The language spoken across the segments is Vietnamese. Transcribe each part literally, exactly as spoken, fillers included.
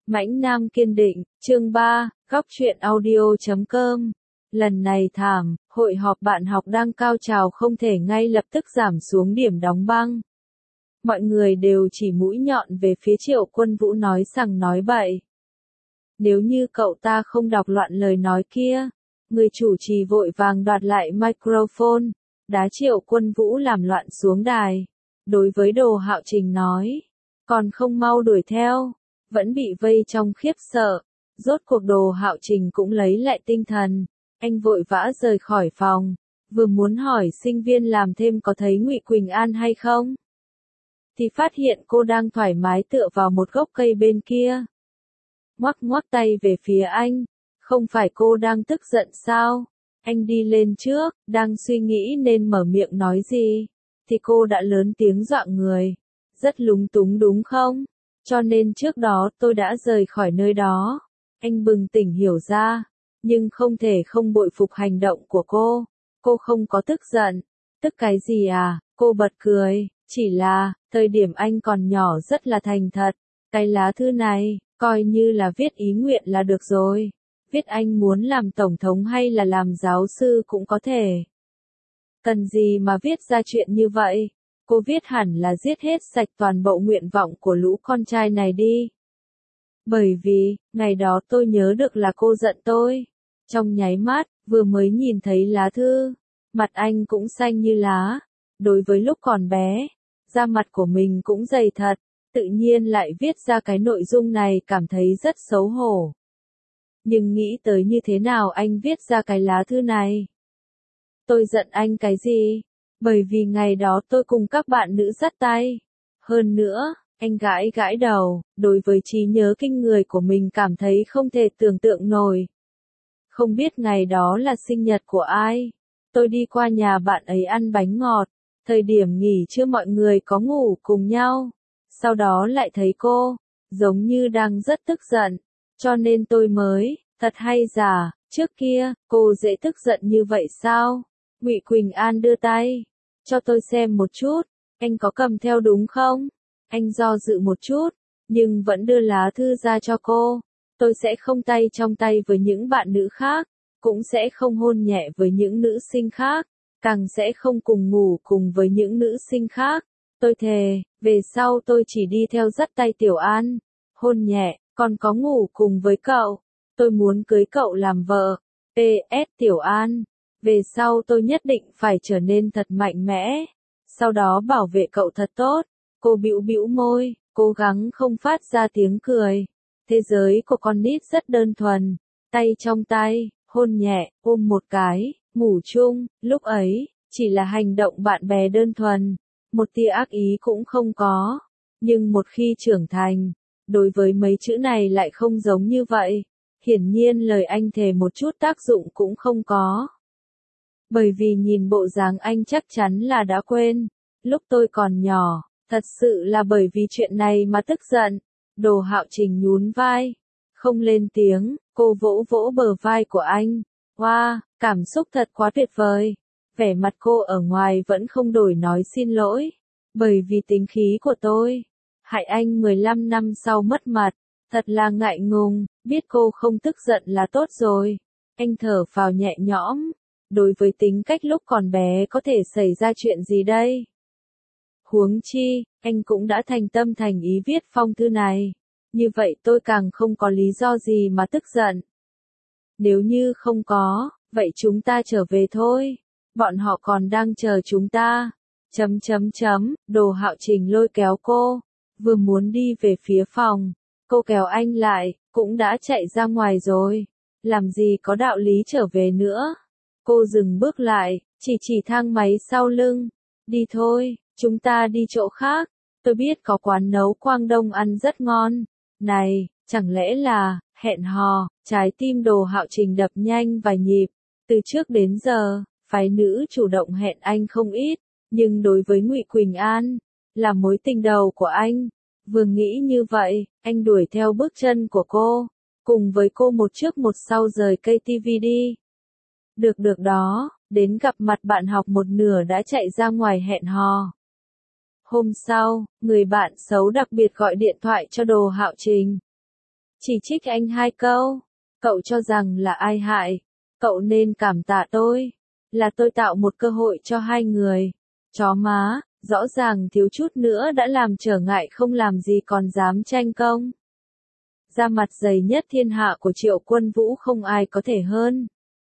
Mãnh Nam kiên định, chương ba, góc truyện audio chấm com. Lần này thảm, hội họp bạn học đang cao trào không thể ngay lập tức giảm xuống điểm đóng băng. Mọi người đều chỉ mũi nhọn về phía Triệu Quân Vũ nói sằng nói bậy. Nếu như cậu ta không đọc loạn lời nói kia, người chủ trì vội vàng đoạt lại microphone, đá Triệu Quân Vũ làm loạn xuống đài. Đối với Đồ Hạo Trình nói, còn không mau đuổi theo. Vẫn bị vây trong khiếp sợ, rốt cuộc Đồ Hạo Trình cũng lấy lại tinh thần, anh vội vã rời khỏi phòng, vừa muốn hỏi sinh viên làm thêm có thấy Ngụy Quỳnh An hay không, thì phát hiện cô đang thoải mái tựa vào một gốc cây bên kia. Ngoắc ngoắc tay về phía anh, không phải cô đang tức giận sao? Anh đi lên trước, đang suy nghĩ nên mở miệng nói gì, thì cô đã lớn tiếng dọa người, rất lúng túng đúng không? Cho nên trước đó tôi đã rời khỏi nơi đó. Anh bừng tỉnh hiểu ra, nhưng không thể không bội phục hành động của cô. Cô không có tức giận. Tức cái gì à? Cô bật cười. Chỉ là, thời điểm anh còn nhỏ rất là thành thật. Cái lá thư này, coi như là viết ý nguyện là được rồi. Viết anh muốn làm tổng thống hay là làm giáo sư cũng có thể. Cần gì mà viết ra chuyện như vậy? Cô viết hẳn là giết hết sạch toàn bộ nguyện vọng của lũ con trai này đi. Bởi vì, ngày đó tôi nhớ được là cô giận tôi. Trong nháy mắt, vừa mới nhìn thấy lá thư, mặt anh cũng xanh như lá. Đối với lúc còn bé, da mặt của mình cũng dày thật, tự nhiên lại viết ra cái nội dung này cảm thấy rất xấu hổ. Nhưng nghĩ tới như thế nào anh viết ra cái lá thư này? Tôi giận anh cái gì? Bởi vì ngày đó tôi cùng các bạn nữ dắt tay. Hơn nữa, anh gãi gãi đầu, đối với trí nhớ kinh người của mình cảm thấy không thể tưởng tượng nổi. Không biết ngày đó là sinh nhật của ai? Tôi đi qua nhà bạn ấy ăn bánh ngọt, thời điểm nghỉ trưa mọi người có ngủ cùng nhau. Sau đó lại thấy cô, giống như đang rất tức giận, cho nên tôi mới, thật hay giả, trước kia, cô dễ tức giận như vậy sao? Ngụy Quỳnh An đưa tay, cho tôi xem một chút, anh có cầm theo đúng không? Anh do dự một chút, nhưng vẫn đưa lá thư ra cho cô. Tôi sẽ không tay trong tay với những bạn nữ khác, cũng sẽ không hôn nhẹ với những nữ sinh khác, càng sẽ không cùng ngủ cùng với những nữ sinh khác. Tôi thề, về sau tôi chỉ đi theo dắt tay Tiểu An, hôn nhẹ, còn có ngủ cùng với cậu. Tôi muốn cưới cậu làm vợ. pê ét Tiểu An, về sau tôi nhất định phải trở nên thật mạnh mẽ, sau đó bảo vệ cậu thật tốt. Cô bĩu bĩu môi, cố gắng không phát ra tiếng cười. Thế giới của con nít rất đơn thuần, tay trong tay, hôn nhẹ, ôm một cái, ngủ chung, lúc ấy, chỉ là hành động bạn bè đơn thuần, một tia ác ý cũng không có. Nhưng một khi trưởng thành, đối với mấy chữ này lại không giống như vậy. Hiển nhiên lời anh thề một chút tác dụng cũng không có. Bởi vì nhìn bộ dáng anh chắc chắn là đã quên. Lúc tôi còn nhỏ, thật sự là bởi vì chuyện này mà tức giận. Đồ Hạo Trình nhún vai, không lên tiếng, cô vỗ vỗ bờ vai của anh. Wow, cảm xúc thật quá tuyệt vời. Vẻ mặt cô ở ngoài vẫn không đổi nói xin lỗi. Bởi vì tính khí của tôi, hại anh mười lăm năm sau mất mặt. Thật là ngại ngùng, biết cô không tức giận là tốt rồi. Anh thở phào nhẹ nhõm. Đối với tính cách lúc còn bé có thể xảy ra chuyện gì đây? Huống chi, anh cũng đã thành tâm thành ý viết phong thư này. Như vậy tôi càng không có lý do gì mà tức giận. Nếu như không có, vậy chúng ta trở về thôi. Bọn họ còn đang chờ chúng ta. Chấm chấm chấm, Đồ Hạo Trình lôi kéo cô. Vừa muốn đi về phía phòng. Cô kéo anh lại, cũng đã chạy ra ngoài rồi. Làm gì có đạo lý trở về nữa. Cô dừng bước lại, chỉ chỉ thang máy sau lưng. Đi thôi, chúng ta đi chỗ khác. Tôi biết có quán nấu Quang Đông ăn rất ngon. Này, chẳng lẽ là, hẹn hò, trái tim Đồ Hạo Trình đập nhanh vài nhịp. Từ trước đến giờ, phái nữ chủ động hẹn anh không ít. Nhưng đối với Ngụy Quỳnh An, là mối tình đầu của anh. Vừa nghĩ như vậy, anh đuổi theo bước chân của cô. Cùng với cô một trước một sau rời cây ti vi đi. Được được đó, đến gặp mặt bạn học một nửa đã chạy ra ngoài hẹn hò. Hôm sau, người bạn xấu đặc biệt gọi điện thoại cho Đồ Hạo Trình. chỉ trích anh hai câu. Cậu cho rằng là ai hại? Cậu nên cảm tạ tôi. Là tôi tạo một cơ hội cho hai người. Chó má, rõ ràng thiếu chút nữa đã làm trở ngại không làm gì còn dám tranh công. Da mặt dày nhất thiên hạ của Triệu Quân Vũ không ai có thể hơn.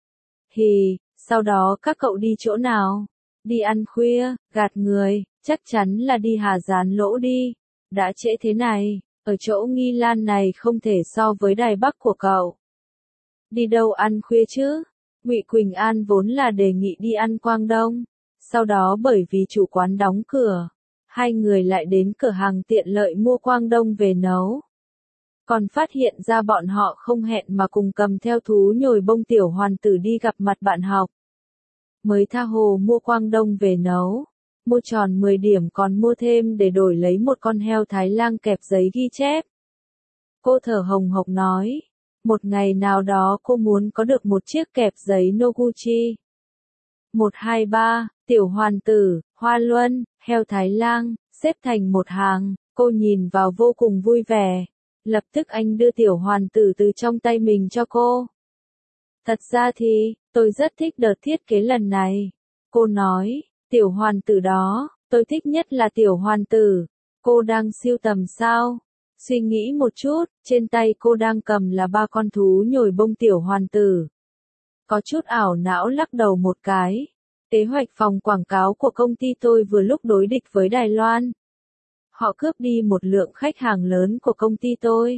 Hì, sau đó các cậu đi chỗ nào? Đi ăn khuya, gạt người, chắc chắn là đi Hà Gián Lỗ đi. Đã trễ thế này, ở chỗ Nghi Lan này không thể so với Đài Bắc của cậu. Đi đâu ăn khuya chứ? Ngụy Quỳnh An vốn là đề nghị đi ăn Quang Đông. Sau đó bởi vì chủ quán đóng cửa, hai người lại đến cửa hàng tiện lợi mua Quang Đông về nấu. Còn phát hiện ra bọn họ không hẹn mà cùng cầm theo thú nhồi bông tiểu hoàn tử đi gặp mặt bạn học. Mới tha hồ mua Quang Đông về nấu. Mua tròn mười điểm còn mua thêm để đổi lấy một con heo Thái Lan kẹp giấy ghi chép. Cô thở hồng hộc nói. Một ngày nào đó cô muốn có được một chiếc kẹp giấy Noguchi. Một hai ba, tiểu hoàn tử, hoa luân, heo Thái Lan, xếp thành một hàng, cô nhìn vào vô cùng vui vẻ. Lập tức anh đưa tiểu hoàn tử từ trong tay mình cho cô. Thật ra thì, tôi rất thích đợt thiết kế lần này. Cô nói, tiểu hoàn tử đó, tôi thích nhất là tiểu hoàn tử. Cô đang sưu tầm sao? Suy nghĩ một chút, trên tay cô đang cầm là ba con thú nhồi bông tiểu hoàn tử. Có chút ảo não lắc đầu một cái. Kế hoạch phòng quảng cáo của công ty tôi vừa lúc đối địch với Đài Loan. Họ cướp đi một lượng khách hàng lớn của công ty tôi.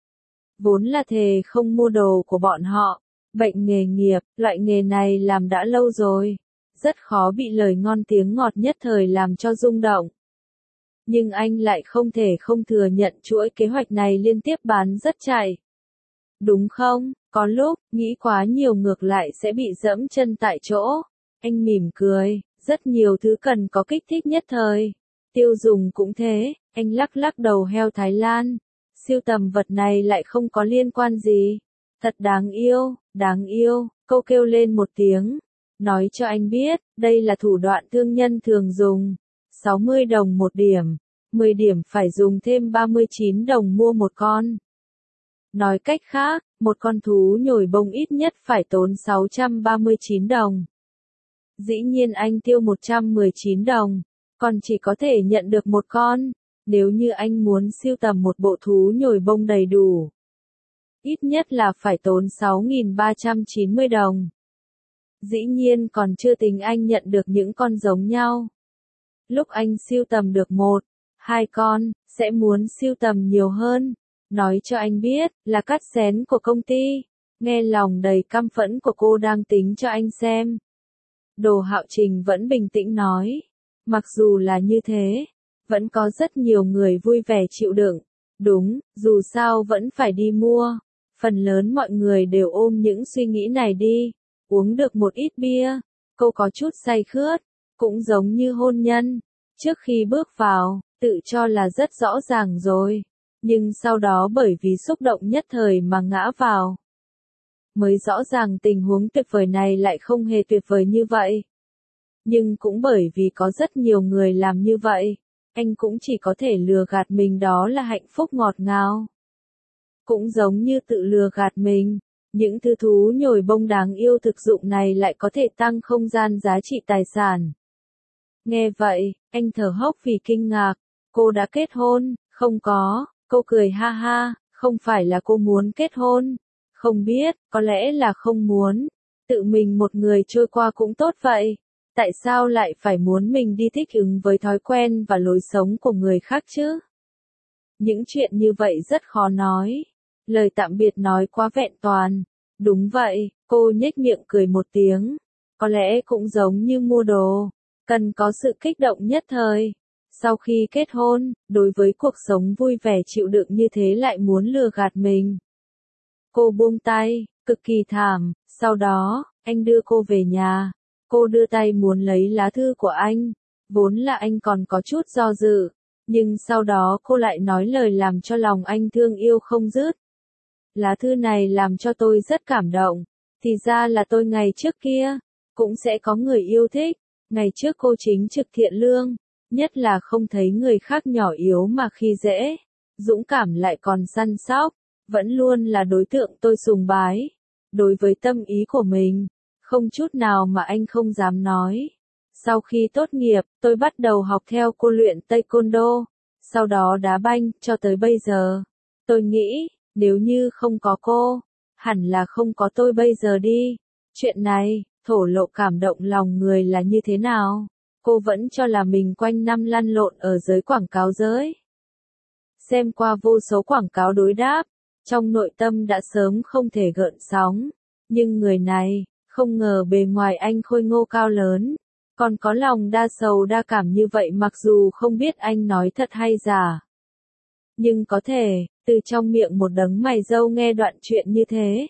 Vốn là thề không mua đồ của bọn họ. Bệnh nghề nghiệp, loại nghề này làm đã lâu rồi. Rất khó bị lời ngon tiếng ngọt nhất thời làm cho rung động. Nhưng anh lại không thể không thừa nhận chuỗi kế hoạch này liên tiếp bán rất chạy. Đúng không? Có lúc, nghĩ quá nhiều ngược lại sẽ bị dẫm chân tại chỗ. Anh mỉm cười, rất nhiều thứ cần có kích thích nhất thời. Tiêu dùng cũng thế, anh lắc lắc đầu heo Thái Lan. Siêu tầm vật này lại không có liên quan gì. Thật đáng yêu, đáng yêu, cô kêu lên một tiếng. Nói cho anh biết, đây là thủ đoạn thương nhân thường dùng. sáu mươi đồng một điểm, mười điểm phải dùng thêm ba mươi chín đồng mua một con. Nói cách khác, một con thú nhồi bông ít nhất phải tốn sáu trăm ba mươi chín đồng. Dĩ nhiên anh tiêu một trăm mười chín đồng, còn chỉ có thể nhận được một con, nếu như anh muốn sưu tầm một bộ thú nhồi bông đầy đủ. Ít nhất là phải tốn sáu nghìn ba trăm chín mươi đồng. Dĩ nhiên còn chưa tính anh nhận được những con giống nhau. Lúc anh sưu tầm được một, hai con, sẽ muốn sưu tầm nhiều hơn. Nói cho anh biết, là cắt xén của công ty. Nghe lòng đầy căm phẫn của cô đang tính cho anh xem. Đồ Hạo Trình vẫn bình tĩnh nói. Mặc dù là như thế, vẫn có rất nhiều người vui vẻ chịu đựng. Đúng, dù sao vẫn phải đi mua. Phần lớn mọi người đều ôm những suy nghĩ này đi. Uống được một ít bia, cô có chút say khướt. Cũng giống như hôn nhân. Trước khi bước vào, tự cho là rất rõ ràng rồi. Nhưng sau đó bởi vì xúc động nhất thời mà ngã vào. Mới rõ ràng tình huống tuyệt vời này lại không hề tuyệt vời như vậy. Nhưng cũng bởi vì có rất nhiều người làm như vậy, anh cũng chỉ có thể lừa gạt mình đó là hạnh phúc ngọt ngào. Cũng giống như tự lừa gạt mình, những thứ thú nhồi bông đáng yêu thực dụng này lại có thể tăng không gian giá trị tài sản. Nghe vậy, anh thở hốc vì kinh ngạc. Cô đã kết hôn? Không có. Cô cười ha ha, không phải là cô muốn kết hôn. Không biết, có lẽ là không muốn. Tự mình một người trôi qua cũng tốt vậy. Tại sao lại phải muốn mình đi thích ứng với thói quen và lối sống của người khác chứ? Những chuyện như vậy rất khó nói. Lời tạm biệt nói quá vẹn toàn. Đúng vậy, cô nhếch miệng cười một tiếng. Có lẽ cũng giống như mua đồ. Cần có sự kích động nhất thời. Sau khi kết hôn, đối với cuộc sống vui vẻ chịu đựng như thế lại muốn lừa gạt mình. Cô buông tay, cực kỳ thảm, sau đó, anh đưa cô về nhà. Cô đưa tay muốn lấy lá thư của anh. Vốn là anh còn có chút do dự, nhưng sau đó cô lại nói lời làm cho lòng anh thương yêu không dứt. Lá thư này làm cho tôi rất cảm động. Thì ra là tôi ngày trước kia, cũng sẽ có người yêu thích. Ngày trước cô chính trực thiện lương. Nhất là không thấy người khác nhỏ yếu mà khi dễ, dũng cảm lại còn săn sóc, vẫn luôn là đối tượng tôi sùng bái. Đối với tâm ý của mình, không chút nào mà anh không dám nói. Sau khi tốt nghiệp, tôi bắt đầu học theo cô luyện Taekwondo, sau đó đá banh, cho tới bây giờ. Tôi nghĩ, nếu như không có cô, hẳn là không có tôi bây giờ đi. Chuyện này, thổ lộ cảm động lòng người là như thế nào? Cô vẫn cho là mình quanh năm lăn lộn ở giới quảng cáo giới. Xem qua vô số quảng cáo đối đáp, trong nội tâm đã sớm không thể gợn sóng. Nhưng người này, không ngờ bề ngoài anh khôi ngô cao lớn, còn có lòng đa sầu đa cảm như vậy mặc dù không biết anh nói thật hay giả. Nhưng có thể, từ trong miệng một đấng mày râu nghe đoạn chuyện như thế.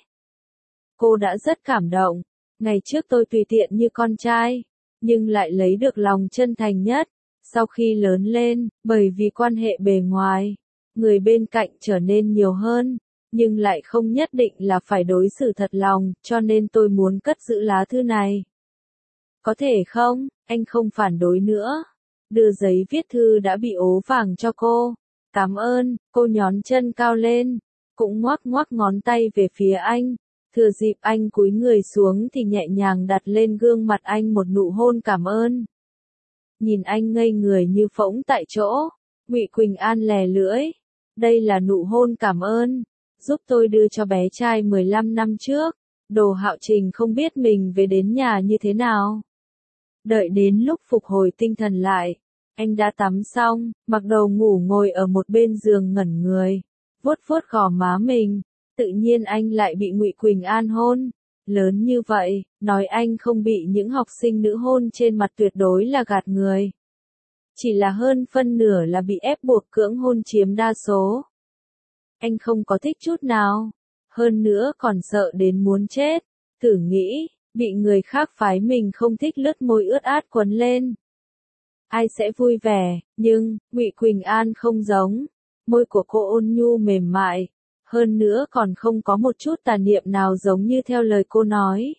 Cô đã rất cảm động. Ngày trước tôi tùy tiện như con trai, nhưng lại lấy được lòng chân thành nhất. Sau khi lớn lên, bởi vì quan hệ bề ngoài, người bên cạnh trở nên nhiều hơn, nhưng lại không nhất định là phải đối xử thật lòng, cho nên tôi muốn cất giữ lá thư này. Có thể không, anh không phản đối nữa. Đưa giấy viết thư đã bị ố vàng cho cô. Cảm ơn, cô nhón chân cao lên, cũng ngoắc ngoắc ngón tay về phía anh. Thừa dịp anh cúi người xuống thì nhẹ nhàng đặt lên gương mặt anh một nụ hôn cảm ơn. Nhìn anh ngây người như phỗng tại chỗ, Ngụy Quỳnh An lè lưỡi. Đây là nụ hôn cảm ơn, giúp tôi đưa cho bé trai mười lăm năm trước. Đồ Hạo Trình không biết mình về đến nhà như thế nào. Đợi đến lúc phục hồi tinh thần lại, anh đã tắm xong, mặc đồ ngủ ngồi ở một bên giường ngẩn người, vuốt vuốt gò má mình. Tự nhiên anh lại bị Ngụy Quỳnh An hôn. Lớn như vậy, nói anh không bị những học sinh nữ hôn trên mặt tuyệt đối là gạt người. Chỉ là hơn phân nửa là bị ép buộc cưỡng hôn chiếm đa số. Anh không có thích chút nào. Hơn nữa còn sợ đến muốn chết. Thử nghĩ, bị người khác phái mình không thích lướt môi ướt át quấn lên. Ai sẽ vui vẻ, nhưng, Ngụy Quỳnh An không giống. Môi của cô ôn nhu mềm mại. Hơn nữa còn không có một chút tà niệm nào giống như theo lời cô nói.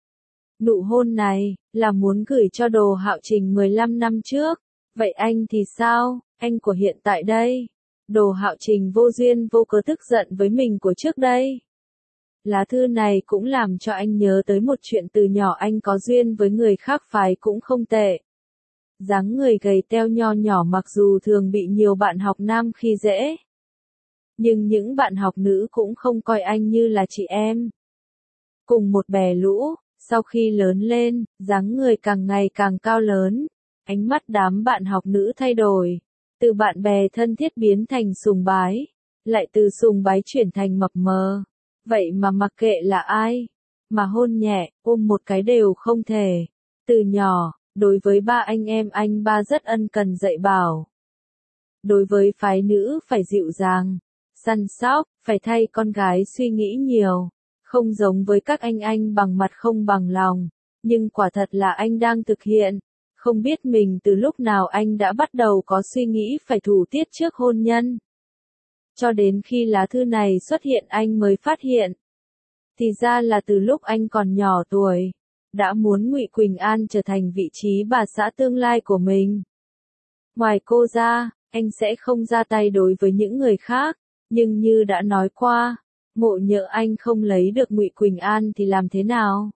Nụ hôn này, là muốn gửi cho Đồ Hạo Trình mười lăm năm trước. Vậy anh thì sao, anh của hiện tại đây? Đồ Hạo Trình vô duyên vô cớ tức giận với mình của trước đây. Lá thư này cũng làm cho anh nhớ tới một chuyện từ nhỏ anh có duyên với người khác phái cũng không tệ. Dáng người gầy teo nho nhỏ mặc dù thường bị nhiều bạn học nam khi dễ. Nhưng những bạn học nữ cũng không coi anh như là chị em. Cùng một bè lũ, sau khi lớn lên, dáng người càng ngày càng cao lớn, ánh mắt đám bạn học nữ thay đổi, từ bạn bè thân thiết biến thành sùng bái, lại từ sùng bái chuyển thành mập mờ. Vậy mà mặc kệ là ai, mà hôn nhẹ, ôm một cái đều không thể. Từ nhỏ, đối với ba anh em anh ba rất ân cần dạy bảo. Đối với phái nữ phải dịu dàng, săn sóc, phải thay con gái suy nghĩ nhiều, không giống với các anh anh bằng mặt không bằng lòng, nhưng quả thật là anh đang thực hiện. Không biết mình từ lúc nào anh đã bắt đầu có suy nghĩ phải thủ tiết trước hôn nhân. Cho đến khi lá thư này xuất hiện anh mới phát hiện. Thì ra là từ lúc anh còn nhỏ tuổi, đã muốn Ngụy Quỳnh An trở thành vị trí bà xã tương lai của mình. Ngoài cô ra, anh sẽ không ra tay đối với những người khác. Nhưng như đã nói qua, ngộ nhỡ anh không lấy được Ngụy Quỳnh An thì làm thế nào?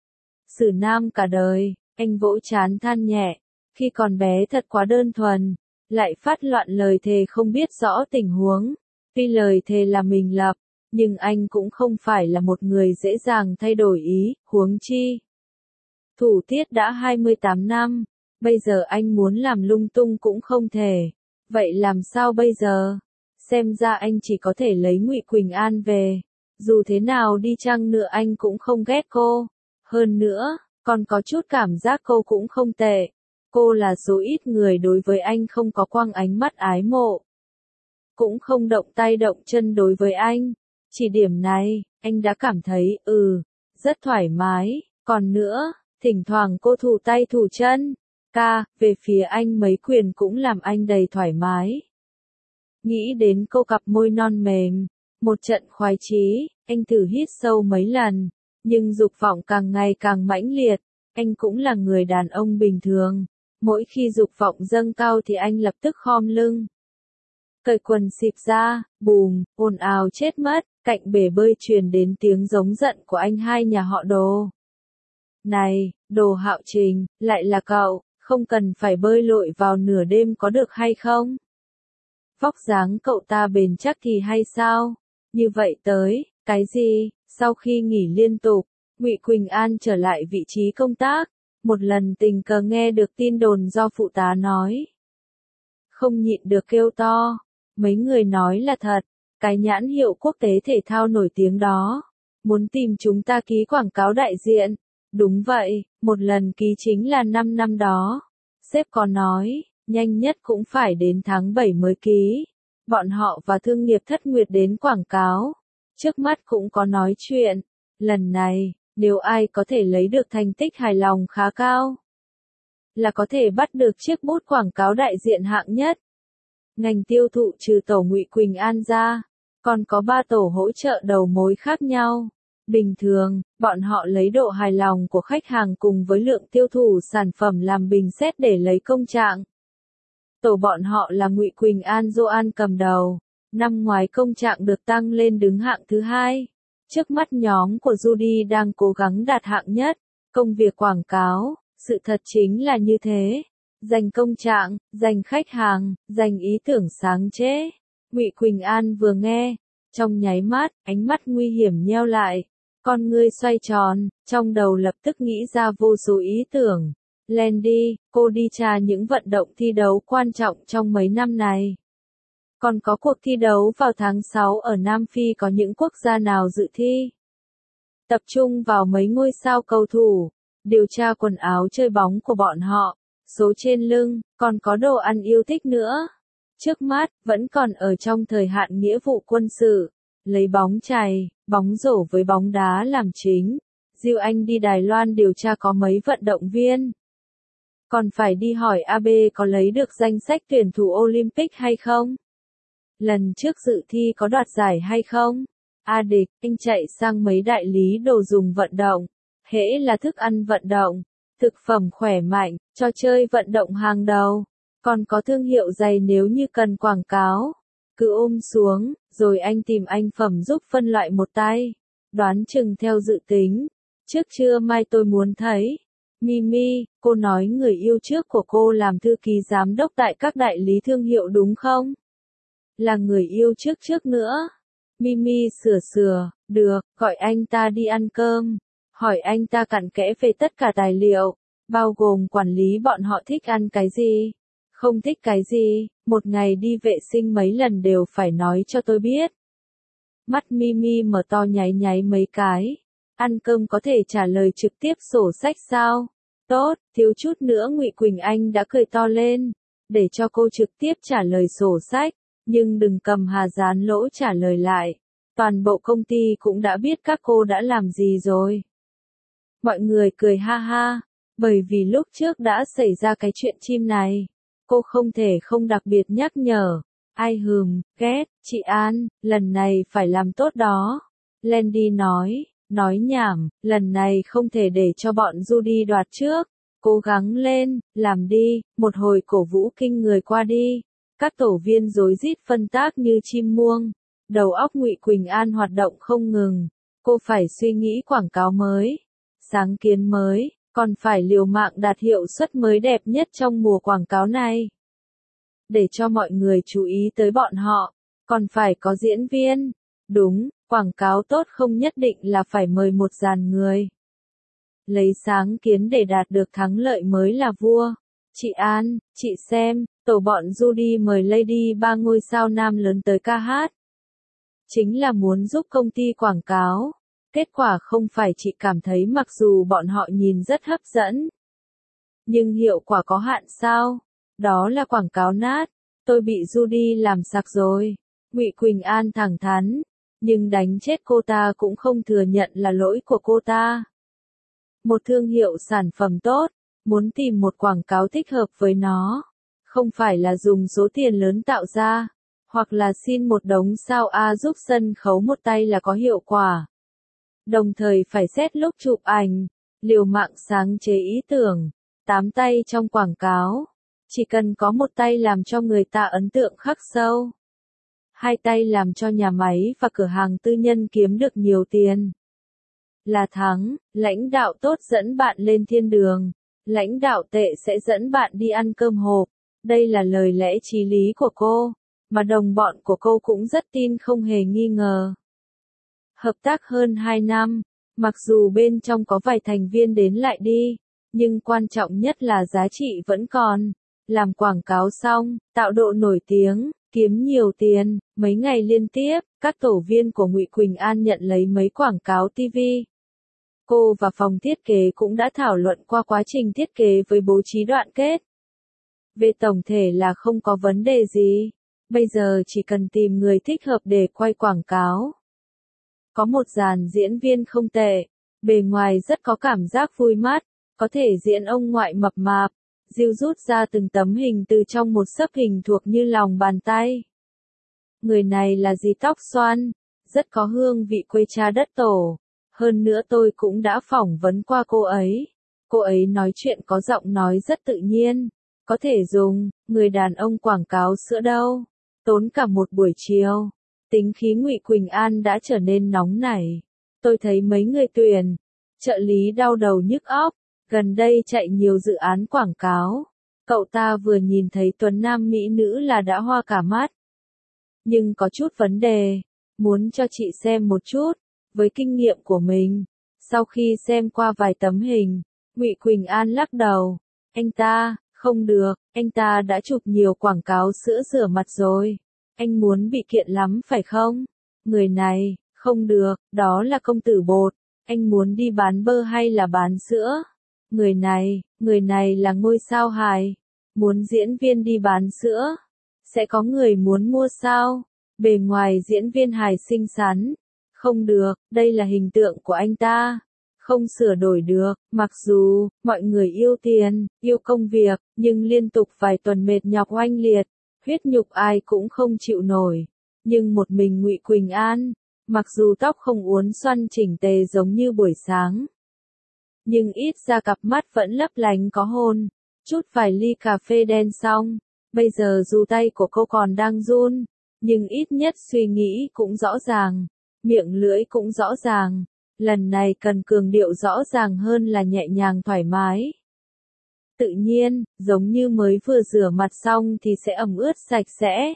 Xử nam cả đời, anh vỗ trán than nhẹ, khi còn bé thật quá đơn thuần, lại phát loạn lời thề không biết rõ tình huống. Tuy lời thề là mình lập, nhưng anh cũng không phải là một người dễ dàng thay đổi ý, huống chi. Thủ tiết đã hai mươi tám năm, bây giờ anh muốn làm lung tung cũng không thể. Vậy làm sao bây giờ? Xem ra anh chỉ có thể lấy Ngụy Quỳnh An về. Dù thế nào đi chăng nữa anh cũng không ghét cô. Hơn nữa, còn có chút cảm giác cô cũng không tệ. Cô là số ít người đối với anh không có quăng ánh mắt ái mộ. Cũng không động tay động chân đối với anh. Chỉ điểm này, anh đã cảm thấy, ừ, rất thoải mái. Còn nữa, thỉnh thoảng cô thủ tay thủ chân. Ca, về phía anh mấy quyền cũng làm anh đầy thoải mái. Nghĩ đến cô cặp môi non mềm, một trận khoái chí, anh thử hít sâu mấy lần, nhưng dục vọng càng ngày càng mãnh liệt, anh cũng là người đàn ông bình thường, mỗi khi dục vọng dâng cao thì anh lập tức khom lưng. Cởi quần xịp ra, bùm, ồn ào chết mất, Cạnh bể bơi truyền đến tiếng giống giận của anh hai nhà họ Đồ. Này, Đồ Hạo Trình, lại là cậu, không cần phải bơi lội vào nửa đêm có được hay không? Vóc dáng cậu ta bền chắc thì hay sao? Như vậy tới, cái gì? Sau khi nghỉ liên tục, Ngụy Quỳnh An trở lại vị trí công tác, một lần tình cờ nghe được tin đồn do phụ tá nói. Không nhịn được kêu to, mấy người nói là thật, cái nhãn hiệu quốc tế thể thao nổi tiếng đó, muốn tìm chúng ta ký quảng cáo đại diện. Đúng vậy, một lần ký chính là năm năm đó. Sếp có nói, nhanh nhất cũng phải đến tháng bảy mới ký. Bọn họ và thương nghiệp Thất Nguyệt đến quảng cáo. Trước mắt cũng có nói chuyện. Lần này, nếu ai có thể lấy được thành tích hài lòng khá cao, là có thể bắt được chiếc bút quảng cáo đại diện hạng nhất. Ngành tiêu thụ trừ tổ Ngụy Quỳnh An ra, còn có ba tổ hỗ trợ đầu mối khác nhau. Bình thường, bọn họ lấy độ hài lòng của khách hàng cùng với lượng tiêu thụ sản phẩm làm bình xét để lấy công trạng. Tổ bọn họ là Ngụy Quỳnh An Joan cầm đầu. Năm ngoái công trạng được tăng lên đứng hạng thứ hai. Trước mắt nhóm của Judy đang cố gắng đạt hạng nhất. Công việc quảng cáo, sự thật chính là như thế. Giành công trạng, giành khách hàng, giành ý tưởng sáng chế. Ngụy Quỳnh An vừa nghe, trong nháy mắt, ánh mắt nguy hiểm nheo lại. Con ngươi xoay tròn, trong đầu lập tức nghĩ ra vô số ý tưởng. Lên đi, cô đi tra những vận động thi đấu quan trọng trong mấy năm này. Còn có cuộc thi đấu vào tháng sáu ở Nam Phi, có những quốc gia nào dự thi? Tập trung vào mấy ngôi sao cầu thủ, điều tra quần áo chơi bóng của bọn họ, số trên lưng, còn có đồ ăn yêu thích nữa. Trước mắt, vẫn còn ở trong thời hạn nghĩa vụ quân sự, lấy bóng chày, bóng rổ với bóng đá làm chính. Diêu Anh đi Đài Loan điều tra có mấy vận động viên. Còn phải đi hỏi a bê có lấy được danh sách tuyển thủ Olympic hay không? Lần trước dự thi có đoạt giải hay không? A Địch, anh chạy sang mấy đại lý đồ dùng vận động. Hễ là thức ăn vận động, thực phẩm khỏe mạnh, trò chơi vận động hàng đầu. Còn có thương hiệu giày nếu như cần quảng cáo. Cứ ôm xuống, rồi anh tìm anh Phẩm giúp phân loại một tay. Đoán chừng theo dự tính. Trước trưa mai tôi muốn thấy. Mimi, cô nói người yêu trước của cô làm thư ký giám đốc tại các đại lý thương hiệu đúng không? Là người yêu trước trước nữa. Mimi sửa sửa, được, gọi anh ta đi ăn cơm. Hỏi anh ta cặn kẽ về tất cả tài liệu, bao gồm quản lý bọn họ thích ăn cái gì, không thích cái gì, một ngày đi vệ sinh mấy lần đều phải nói cho tôi biết. Mắt Mimi mở to nháy nháy mấy cái. Ăn cơm có thể trả lời trực tiếp sổ sách sao? Tốt, thiếu chút nữa Ngụy Quỳnh Anh đã cười to lên. Để cho cô trực tiếp trả lời sổ sách, nhưng đừng cầm hà dán lỗ trả lời lại. Toàn bộ công ty cũng đã biết các cô đã làm gì rồi. Mọi người cười ha ha, bởi vì lúc trước đã xảy ra cái chuyện chim này. Cô không thể không đặc biệt nhắc nhở. Ai hừm, ghét, chị An, lần này phải làm tốt đó. Landy nói, nói nhảm, lần này không thể để cho bọn Judy đoạt trước. Cố gắng lên, làm đi, một hồi cổ vũ kinh người qua đi. Các tổ viên rối rít phân tác như chim muông. Đầu óc Ngụy Quỳnh An hoạt động không ngừng. Cô phải suy nghĩ quảng cáo mới, sáng kiến mới, còn phải liều mạng đạt hiệu suất mới đẹp nhất trong mùa quảng cáo này. Để cho mọi người chú ý tới bọn họ, còn phải có diễn viên. Đúng, quảng cáo tốt không nhất định là phải mời một dàn người. Lấy sáng kiến để đạt được thắng lợi mới là vua. Chị An, chị xem, tổ bọn Judy mời Lady ba ngôi sao nam lớn tới ca hát. Chính là muốn giúp công ty quảng cáo. Kết quả không phải chị cảm thấy mặc dù bọn họ nhìn rất hấp dẫn, nhưng hiệu quả có hạn sao? Đó là quảng cáo nát. Tôi bị Judy làm sặc rồi. Ngụy Quỳnh An thẳng thắn, nhưng đánh chết cô ta cũng không thừa nhận là lỗi của cô ta. Một thương hiệu sản phẩm tốt, muốn tìm một quảng cáo thích hợp với nó, không phải là dùng số tiền lớn tạo ra, hoặc là xin một đống sao A giúp sân khấu một tay là có hiệu quả. Đồng thời phải xét lúc chụp ảnh, liều mạng sáng chế ý tưởng, tám tay trong quảng cáo. Chỉ cần có một tay làm cho người ta ấn tượng khắc sâu. hai tay làm cho nhà máy và cửa hàng tư nhân kiếm được nhiều tiền. Là thắng, lãnh đạo tốt dẫn bạn lên thiên đường, lãnh đạo tệ sẽ dẫn bạn đi ăn cơm hộp. Đây là lời lẽ chí lý của cô, mà đồng bọn của cô cũng rất tin không hề nghi ngờ. Hợp tác hơn hai năm, mặc dù bên trong có vài thành viên đến lại đi, nhưng quan trọng nhất là giá trị vẫn còn. Làm quảng cáo xong, tạo độ nổi tiếng, kiếm nhiều tiền, mấy ngày liên tiếp, các tổ viên của Ngụy Quỳnh An nhận lấy mấy quảng cáo ti vi. Cô và phòng thiết kế cũng đã thảo luận qua quá trình thiết kế với bố trí đoạn kết. Về tổng thể là không có vấn đề gì, bây giờ chỉ cần tìm người thích hợp để quay quảng cáo. Có một dàn diễn viên không tệ, bề ngoài rất có cảm giác vui mắt, có thể diễn ông ngoại mập mạp, Diêu rút ra từng tấm hình từ trong một xấp hình thuộc như lòng bàn tay. Người này là dì tóc xoăn, rất có hương vị quê cha đất tổ. Hơn nữa tôi cũng đã phỏng vấn qua cô ấy. Cô ấy nói chuyện có giọng nói rất tự nhiên. Có thể dùng, người đàn ông quảng cáo sữa đâu. Tốn cả một buổi chiều. Tính khí Ngụy Quỳnh An đã trở nên nóng nảy. Tôi thấy mấy người tuyển. Trợ lý đau đầu nhức óc. Gần đây chạy nhiều dự án quảng cáo. Cậu ta vừa nhìn thấy tuấn nam mỹ nữ là đã hoa cả mắt. Nhưng có chút vấn đề. Muốn cho chị xem một chút. Với kinh nghiệm của mình, sau khi xem qua vài tấm hình, Ngụy Quỳnh An lắc đầu. Anh ta, không được, anh ta đã chụp nhiều quảng cáo sữa rửa mặt rồi. Anh muốn bị kiện lắm phải không? Người này, không được, đó là công tử bột. Anh muốn đi bán bơ hay là bán sữa? Người này, người này là ngôi sao hài. Muốn diễn viên đi bán sữa? Sẽ có người muốn mua sao? Bề ngoài diễn viên hài xinh xắn. Không được, đây là hình tượng của anh ta. Không sửa đổi được, mặc dù, mọi người yêu tiền, yêu công việc, nhưng liên tục vài tuần mệt nhọc oanh liệt, huyết nhục ai cũng không chịu nổi. Nhưng một mình Ngụy Quỳnh An, mặc dù tóc không uốn xoăn chỉnh tề giống như buổi sáng, nhưng ít ra cặp mắt vẫn lấp lánh có hồn. Chút vài ly cà phê đen xong, bây giờ dù tay của cô còn đang run, nhưng ít nhất suy nghĩ cũng rõ ràng. Miệng lưỡi cũng rõ ràng, lần này cần cường điệu rõ ràng hơn là nhẹ nhàng thoải mái. Tự nhiên, giống như mới vừa rửa mặt xong thì sẽ ẩm ướt sạch sẽ.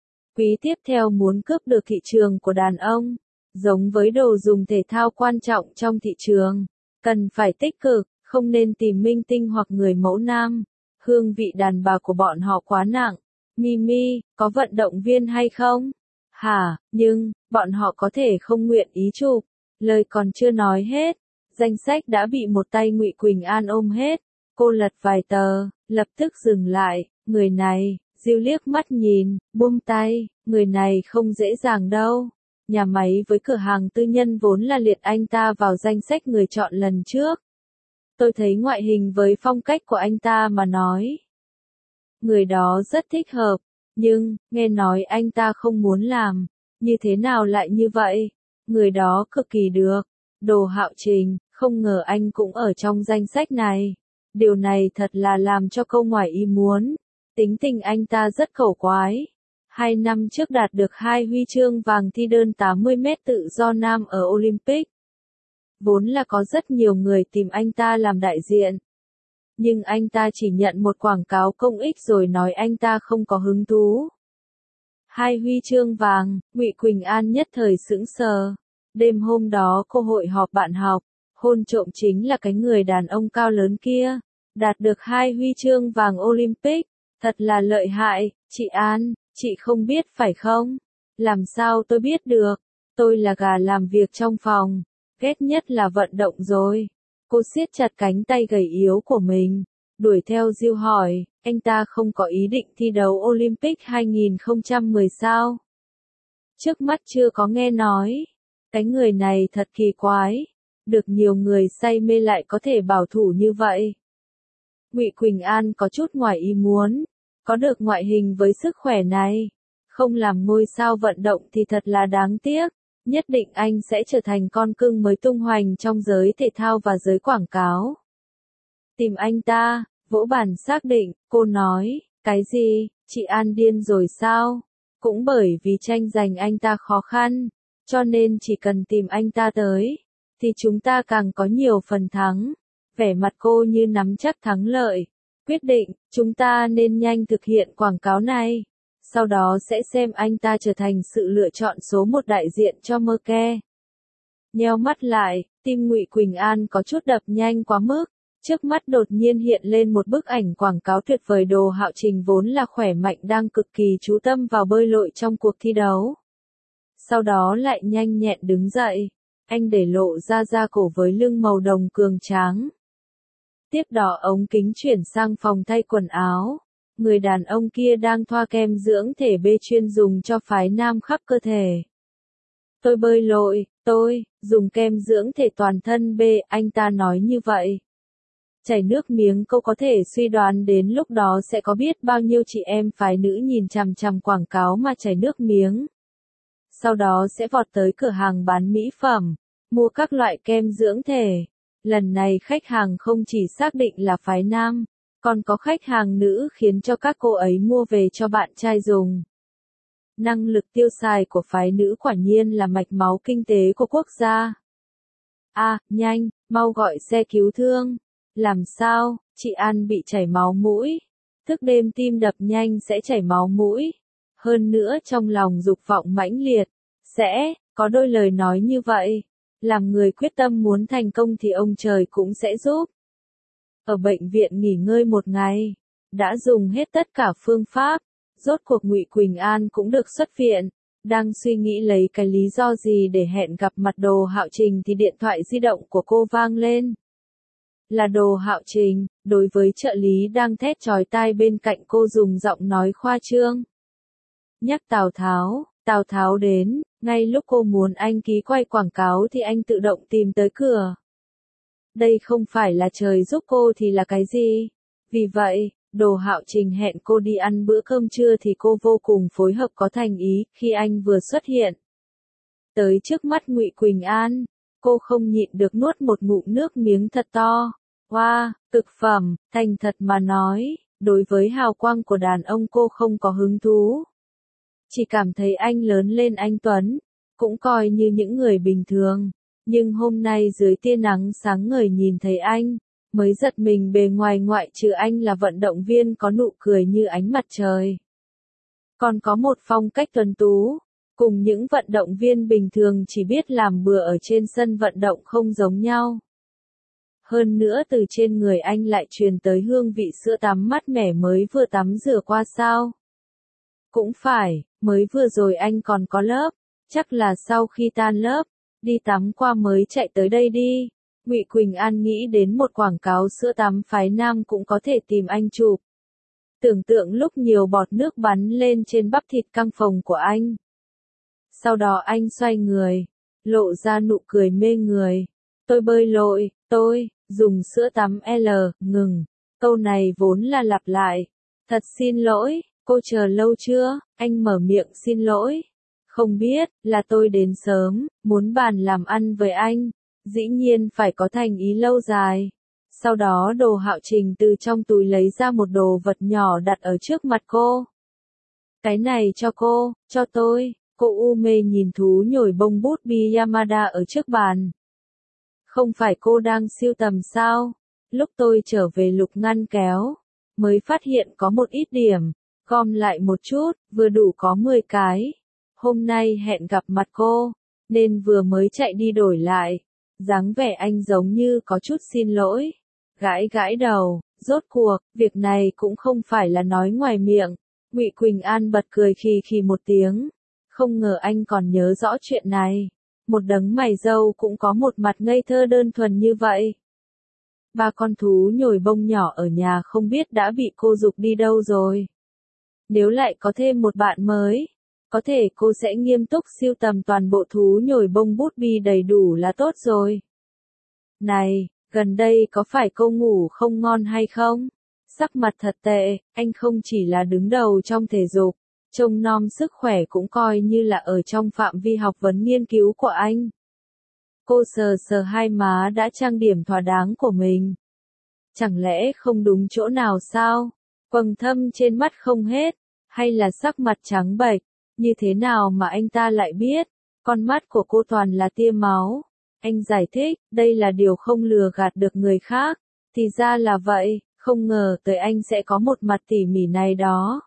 Quý tiếp theo muốn cướp được thị trường của đàn ông, giống với đồ dùng thể thao quan trọng trong thị trường, cần phải tích cực, không nên tìm minh tinh hoặc người mẫu nam. Hương vị đàn bà của bọn họ quá nặng. Mimi, có vận động viên hay không? Hả, nhưng, bọn họ có thể không nguyện ý chụp. Lời còn chưa nói hết, danh sách đã bị một tay Ngụy Quỳnh An ôm hết. Cô lật vài tờ, lập tức dừng lại. Người này, Diêu liếc mắt nhìn, buông tay. Người này không dễ dàng đâu. Nhà máy với cửa hàng tư nhân vốn là liệt anh ta vào danh sách người chọn lần trước. Tôi thấy ngoại hình với phong cách của anh ta mà nói, người đó rất thích hợp. Nhưng, nghe nói anh ta không muốn làm. Như thế nào lại như vậy? Người đó cực kỳ được. Đồ Hạo Trình, không ngờ anh cũng ở trong danh sách này. Điều này thật là làm cho câu ngoài ý muốn. Tính tình anh ta rất khẩu quái. Hai năm trước đạt được hai huy chương vàng thi đơn tám mươi mét tự do nam ở Olympic. Vốn là có rất nhiều người tìm anh ta làm đại diện. Nhưng anh ta chỉ nhận một quảng cáo công ích rồi nói anh ta không có hứng thú. Hai huy chương vàng, Ngụy Quỳnh An nhất thời sững sờ. Đêm hôm đó cô hội họp bạn học, hôn trộm chính là cái người đàn ông cao lớn kia, đạt được hai huy chương vàng Olympic, thật là lợi hại. Chị An, chị không biết phải không? Làm sao tôi biết được? Tôi là gà làm việc trong phòng, ghét nhất là vận động rồi. Cô siết chặt cánh tay gầy yếu của mình, đuổi theo Diêu hỏi, anh ta không có ý định thi đấu Olympic hai không một không sao? Trước mắt chưa có nghe nói. Cái người này thật kỳ quái, được nhiều người say mê lại có thể bảo thủ như vậy. Ngụy Quỳnh An có chút ngoài ý muốn, có được ngoại hình với sức khỏe này, không làm ngôi sao vận động thì thật là đáng tiếc. Nhất định anh sẽ trở thành con cưng mới tung hoành trong giới thể thao và giới quảng cáo. Tìm anh ta, vỗ bàn xác định, cô nói, cái gì, chị An điên rồi sao? Cũng bởi vì tranh giành anh ta khó khăn, cho nên chỉ cần tìm anh ta tới, thì chúng ta càng có nhiều phần thắng. Vẻ mặt cô như nắm chắc thắng lợi. Quyết định, chúng ta nên nhanh thực hiện quảng cáo này. Sau đó sẽ xem anh ta trở thành sự lựa chọn số một đại diện cho Merke. Nheo mắt lại, tim Ngụy Quỳnh An có chút đập nhanh quá mức. Trước mắt đột nhiên hiện lên một bức ảnh quảng cáo tuyệt vời. Đồ Hạo Trình vốn là khỏe mạnh đang cực kỳ chú tâm vào bơi lội trong cuộc thi đấu. Sau đó lại nhanh nhẹn đứng dậy. Anh để lộ ra da cổ với lưng màu đồng cường tráng. Tiếp đó ống kính chuyển sang phòng thay quần áo. Người đàn ông kia đang thoa kem dưỡng thể B chuyên dùng cho phái nam khắp cơ thể. Tôi bơi lội, tôi, dùng kem dưỡng thể toàn thân B, anh ta nói như vậy. Chảy nước miếng câu có thể suy đoán đến lúc đó sẽ có biết bao nhiêu chị em phái nữ nhìn chằm chằm quảng cáo mà chảy nước miếng. Sau đó sẽ vọt tới cửa hàng bán mỹ phẩm, mua các loại kem dưỡng thể. Lần này khách hàng không chỉ xác định là phái nam, còn có khách hàng nữ khiến cho các cô ấy mua về cho bạn trai dùng. Năng lực tiêu xài của phái nữ quả nhiên là mạch máu kinh tế của quốc gia. A, à, nhanh, mau gọi xe cứu thương. Làm sao, chị An bị chảy máu mũi. Thức đêm tim đập nhanh sẽ chảy máu mũi. Hơn nữa trong lòng dục vọng mãnh liệt. Sẽ, có đôi lời nói như vậy. Làm người quyết tâm muốn thành công thì ông trời cũng sẽ giúp. Ở bệnh viện nghỉ ngơi một ngày. Đã dùng hết tất cả phương pháp. Rốt cuộc Ngụy Quỳnh An cũng được xuất viện. Đang suy nghĩ lấy cái lý do gì để hẹn gặp mặt Đồ Hạo Trình thì điện thoại di động của cô vang lên. Là Đồ Hạo Trình, đối với trợ lý đang thét chói tai bên cạnh cô dùng giọng nói khoa trương. Nhắc Tào Tháo, Tào Tháo đến, ngay lúc cô muốn anh ký quay quảng cáo thì anh tự động tìm tới cửa. Đây không phải là trời giúp cô thì là cái gì? Vì vậy, Đồ Hạo Trình hẹn cô đi ăn bữa cơm trưa thì cô vô cùng phối hợp có thành ý khi anh vừa xuất hiện. Tới trước mắt Ngụy Quỳnh An, cô không nhịn được nuốt một ngụm nước miếng thật to. Wow, cực phẩm, thành thật mà nói, đối với hào quang của đàn ông cô không có hứng thú. Chỉ cảm thấy anh lớn lên anh Tuấn, cũng coi như những người bình thường. Nhưng hôm nay dưới tia nắng sáng ngời nhìn thấy anh, mới giật mình bề ngoài ngoại trừ anh là vận động viên có nụ cười như ánh mặt trời. Còn có một phong cách tuấn tú, cùng những vận động viên bình thường chỉ biết làm bừa ở trên sân vận động không giống nhau. Hơn nữa từ trên người anh lại truyền tới hương vị sữa tắm mát mẻ mới vừa tắm rửa qua sao. Cũng phải, mới vừa rồi anh còn có lớp, chắc là sau khi tan lớp, đi tắm qua mới chạy tới đây đi. Ngụy Quỳnh An nghĩ đến một quảng cáo sữa tắm phái nam cũng có thể tìm anh chụp. Tưởng tượng lúc nhiều bọt nước bắn lên trên bắp thịt căng phồng của anh. Sau đó anh xoay người, lộ ra nụ cười mê người. Tôi bơi lội, tôi, dùng sữa tắm L, ngừng. Câu này vốn là lặp lại. Thật xin lỗi, cô chờ lâu chưa? Anh mở miệng xin lỗi. Không biết, là tôi đến sớm, muốn bàn làm ăn với anh. Dĩ nhiên phải có thành ý lâu dài. Sau đó Đồ Hạo Trình từ trong túi lấy ra một đồ vật nhỏ đặt ở trước mặt cô. Cái này cho cô, cho tôi. Cô u mê nhìn thú nhồi bông bút bi Yamada ở trước bàn. Không phải cô đang sưu tầm sao? Lúc tôi trở về lục ngăn kéo, mới phát hiện có một ít điểm, gom lại một chút, vừa đủ có mười cái. Hôm nay hẹn gặp mặt cô, nên vừa mới chạy đi đổi lại. Dáng vẻ anh giống như có chút xin lỗi. Gãi gãi đầu, rốt cuộc, việc này cũng không phải là nói ngoài miệng. Ngụy Quỳnh An bật cười khì khì một tiếng. Không ngờ anh còn nhớ rõ chuyện này. Một đấng mày râu cũng có một mặt ngây thơ đơn thuần như vậy. Ba con thú nhồi bông nhỏ ở nhà không biết đã bị cô giục đi đâu rồi. Nếu lại có thêm một bạn mới, có thể cô sẽ nghiêm túc sưu tầm toàn bộ thú nhồi bông bút bi đầy đủ là tốt rồi. Này, gần đây có phải cô ngủ không ngon hay không? Sắc mặt thật tệ, anh không chỉ là đứng đầu trong thể dục, trông nom sức khỏe cũng coi như là ở trong phạm vi học vấn nghiên cứu của anh. Cô sờ sờ hai má đã trang điểm thỏa đáng của mình. Chẳng lẽ không đúng chỗ nào sao? Quầng thâm trên mắt không hết, hay là sắc mặt trắng bệch? Như thế nào mà anh ta lại biết? Con mắt của cô toàn là tia máu. Anh giải thích, đây là điều không lừa gạt được người khác. Thì ra là vậy, không ngờ tới anh sẽ có một mặt tỉ mỉ này đó.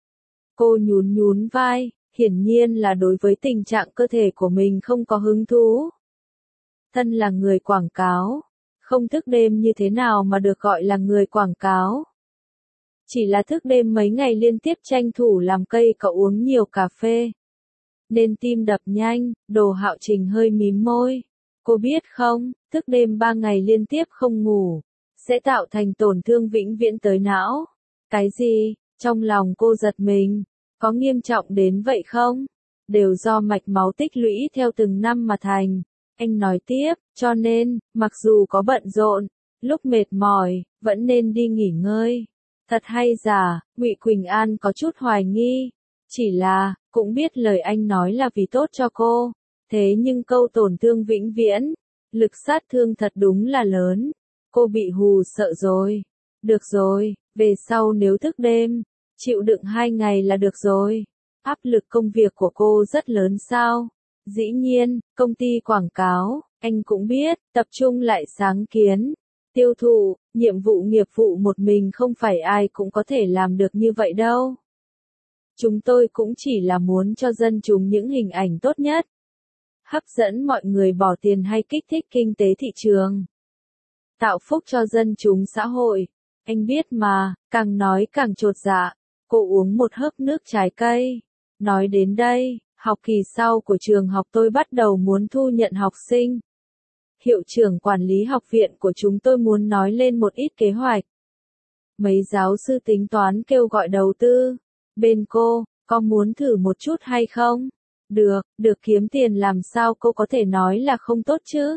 Cô nhún nhún vai, hiển nhiên là đối với tình trạng cơ thể của mình không có hứng thú. Thân là người quảng cáo, không thức đêm như thế nào mà được gọi là người quảng cáo. Chỉ là thức đêm mấy ngày liên tiếp tranh thủ làm cây cậu uống nhiều cà phê. Nên tim đập nhanh, Đồ Hạo Trình hơi mím môi. Cô biết không, thức đêm ba ngày liên tiếp không ngủ, sẽ tạo thành tổn thương vĩnh viễn tới não. Cái gì? Trong lòng cô giật mình. Có nghiêm trọng đến vậy không? Đều do mạch máu tích lũy theo từng năm mà thành. Anh nói tiếp, cho nên, mặc dù có bận rộn, lúc mệt mỏi, vẫn nên đi nghỉ ngơi. Thật hay giả, Ngụy Quỳnh An có chút hoài nghi. Chỉ là, cũng biết lời anh nói là vì tốt cho cô. Thế nhưng câu tổn thương vĩnh viễn, lực sát thương thật đúng là lớn. Cô bị hù sợ rồi. Được rồi, về sau nếu thức đêm, chịu đựng hai ngày là được rồi. Áp lực công việc của cô rất lớn sao? Dĩ nhiên, công ty quảng cáo, anh cũng biết, tập trung lại sáng kiến, tiêu thụ, nhiệm vụ nghiệp vụ một mình không phải ai cũng có thể làm được như vậy đâu. Chúng tôi cũng chỉ là muốn cho dân chúng những hình ảnh tốt nhất. Hấp dẫn mọi người bỏ tiền hay kích thích kinh tế thị trường. Tạo phúc cho dân chúng xã hội. Anh biết mà, càng nói càng chột dạ. Cô uống một hớp nước trái cây. Nói đến đây, học kỳ sau của trường học tôi bắt đầu muốn thu nhận học sinh. Hiệu trưởng quản lý học viện của chúng tôi muốn nói lên một ít kế hoạch. Mấy giáo sư tính toán kêu gọi đầu tư. Bên cô, có muốn thử một chút hay không? Được, được kiếm tiền làm sao cô có thể nói là không tốt chứ?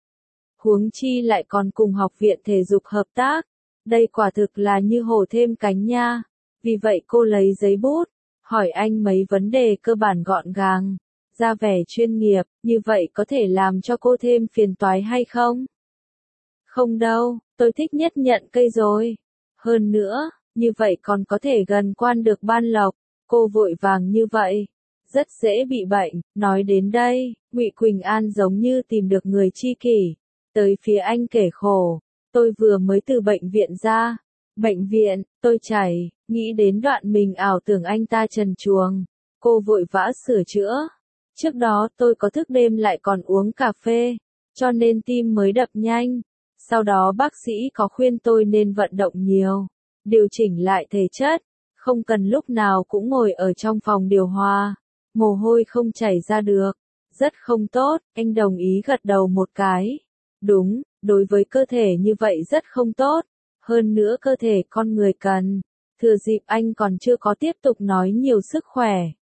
Huống chi lại còn cùng học viện thể dục hợp tác. Đây quả thực là như hổ thêm cánh nha. Vì vậy cô lấy giấy bút, hỏi anh mấy vấn đề cơ bản gọn gàng, ra vẻ chuyên nghiệp, như vậy có thể làm cho cô thêm phiền toái hay không? Không đâu, tôi thích nhất nhận cây rồi. Hơn nữa, như vậy còn có thể gần quan được ban lộc. Cô vội vàng như vậy, rất dễ bị bệnh. Nói đến đây, Ngụy Quỳnh An giống như tìm được người tri kỷ, tới phía anh kể khổ. Tôi vừa mới từ bệnh viện ra. Bệnh viện, tôi chảy, nghĩ đến đoạn mình ảo tưởng anh ta trần truồng. Cô vội vã sửa chữa. Trước đó tôi có thức đêm lại còn uống cà phê, cho nên tim mới đập nhanh. Sau đó bác sĩ có khuyên tôi nên vận động nhiều, điều chỉnh lại thể chất, không cần lúc nào cũng ngồi ở trong phòng điều hòa, mồ hôi không chảy ra được. Rất không tốt, anh đồng ý gật đầu một cái. Đúng, đối với cơ thể như vậy rất không tốt. Hơn nữa cơ thể con người cần. Thừa dịp anh còn chưa có tiếp tục nói nhiều sức khỏe.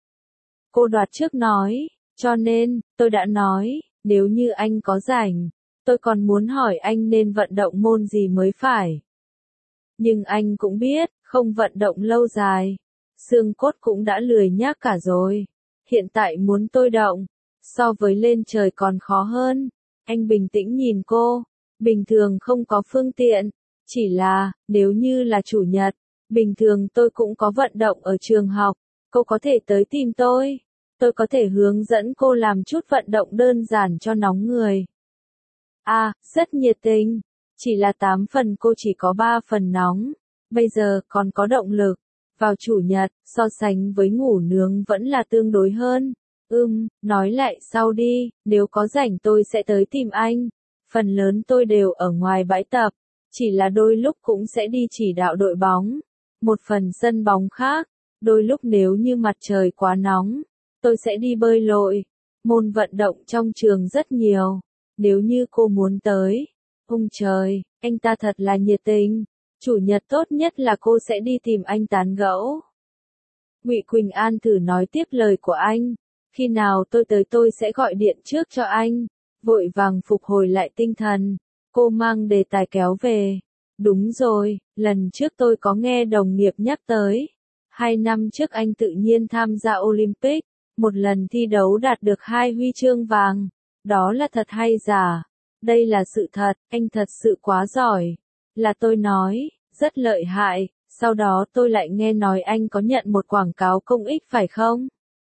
Cô đoạt trước nói, cho nên, tôi đã nói, nếu như anh có rảnh, tôi còn muốn hỏi anh nên vận động môn gì mới phải. Nhưng anh cũng biết, không vận động lâu dài, xương cốt cũng đã lười nhác cả rồi. Hiện tại muốn tôi động, so với lên trời còn khó hơn. Anh bình tĩnh nhìn cô, bình thường không có phương tiện. Chỉ là, nếu như là chủ nhật, bình thường tôi cũng có vận động ở trường học, cô có thể tới tìm tôi. Tôi có thể hướng dẫn cô làm chút vận động đơn giản cho nóng người. À, rất nhiệt tình. Chỉ là tám phần cô chỉ có ba phần nóng. Bây giờ còn có động lực. Vào chủ nhật, so sánh với ngủ nướng vẫn là tương đối hơn. Ừm, nói lại sau đi, nếu có rảnh tôi sẽ tới tìm anh. Phần lớn tôi đều ở ngoài bãi tập. Chỉ là đôi lúc cũng sẽ đi chỉ đạo đội bóng. Một phần sân bóng khác. Đôi lúc nếu như mặt trời quá nóng, tôi sẽ đi bơi lội. Môn vận động trong trường rất nhiều. Nếu như cô muốn tới. Ông trời, anh ta thật là nhiệt tình. Chủ nhật tốt nhất là cô sẽ đi tìm anh tán gẫu. Ngụy Quỳnh An thử nói tiếp lời của anh. Khi nào tôi tới tôi sẽ gọi điện trước cho anh. Vội vàng phục hồi lại tinh thần. Cô mang đề tài kéo về. Đúng rồi, lần trước tôi có nghe đồng nghiệp nhắc tới. Hai năm trước anh tự nhiên tham gia Olympic. Một lần thi đấu đạt được hai huy chương vàng. Đó là thật hay giả? Đây là sự thật, anh thật sự quá giỏi. Là tôi nói, rất lợi hại. Sau đó tôi lại nghe nói anh có nhận một quảng cáo công ích phải không?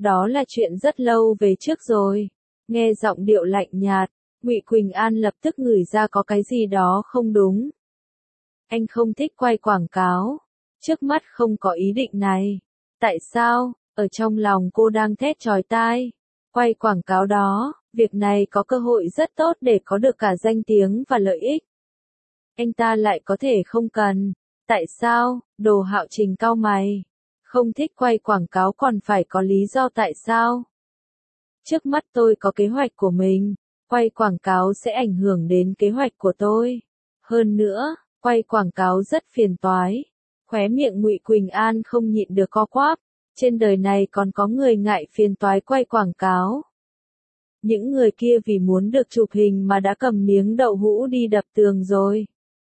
Đó là chuyện rất lâu về trước rồi. Nghe giọng điệu lạnh nhạt, Ngụy Quỳnh An lập tức ngửi ra có cái gì đó không đúng. Anh không thích quay quảng cáo. Trước mắt không có ý định này. Tại sao? Ở trong lòng cô đang thét chói tai. Quay quảng cáo đó, việc này có cơ hội rất tốt để có được cả danh tiếng và lợi ích. Anh ta lại có thể không cần. Tại sao? Đồ Hạo Trình cau mày. Không thích quay quảng cáo còn phải có lý do tại sao? Trước mắt tôi có kế hoạch của mình. Quay quảng cáo sẽ ảnh hưởng đến kế hoạch của tôi. Hơn nữa, quay quảng cáo rất phiền toái. Khóe miệng Ngụy Quỳnh An không nhịn được co quắp. Trên đời này còn có người ngại phiền toái quay quảng cáo. Những người kia vì muốn được chụp hình mà đã cầm miếng đậu hũ đi đập tường rồi.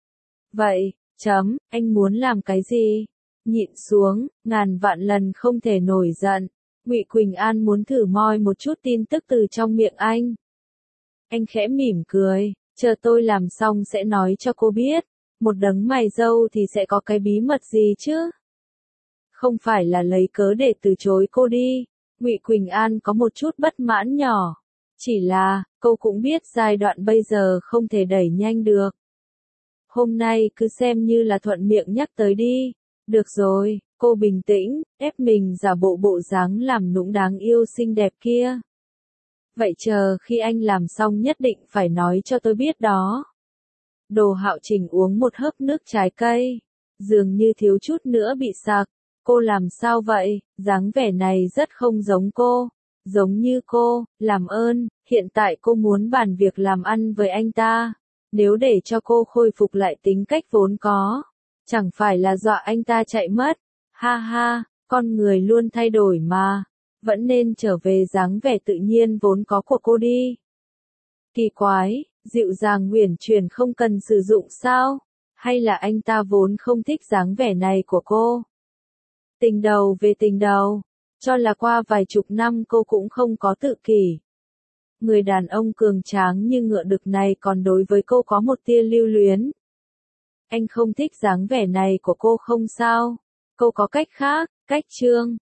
Vậy, chấm, anh muốn làm cái gì? Nhịn xuống, ngàn vạn lần không thể nổi giận. Ngụy Quỳnh An muốn thử moi một chút tin tức từ trong miệng anh. Anh khẽ mỉm cười, chờ tôi làm xong sẽ nói cho cô biết. Một đấng mày râu thì sẽ có cái bí mật gì chứ? Không phải là lấy cớ để từ chối cô đi. Ngụy Quỳnh An có một chút bất mãn nhỏ. Chỉ là, cô cũng biết giai đoạn bây giờ không thể đẩy nhanh được. Hôm nay cứ xem như là thuận miệng nhắc tới đi. Được rồi, cô bình tĩnh, ép mình giả bộ bộ dáng làm nũng đáng yêu xinh đẹp kia. Vậy chờ khi anh làm xong nhất định phải nói cho tôi biết đó. Đồ Hạo Trình uống một hớp nước trái cây. Dường như thiếu chút nữa bị sặc. Cô làm sao vậy? Dáng vẻ này rất không giống cô. Giống như cô, làm ơn, hiện tại cô muốn bàn việc làm ăn với anh ta. Nếu để cho cô khôi phục lại tính cách vốn có, chẳng phải là dọa anh ta chạy mất. Ha ha, con người luôn thay đổi mà. Vẫn nên trở về dáng vẻ tự nhiên vốn có của cô đi. Kỳ quái, dịu dàng uyển chuyển không cần sử dụng sao? Hay là anh ta vốn không thích dáng vẻ này của cô? Tình đầu về tình đầu, cho là qua vài chục năm cô cũng không có tự kỷ. Người đàn ông cường tráng như ngựa đực này còn đối với cô có một tia lưu luyến. Anh không thích dáng vẻ này của cô không sao? Cô có cách khác, cách trương.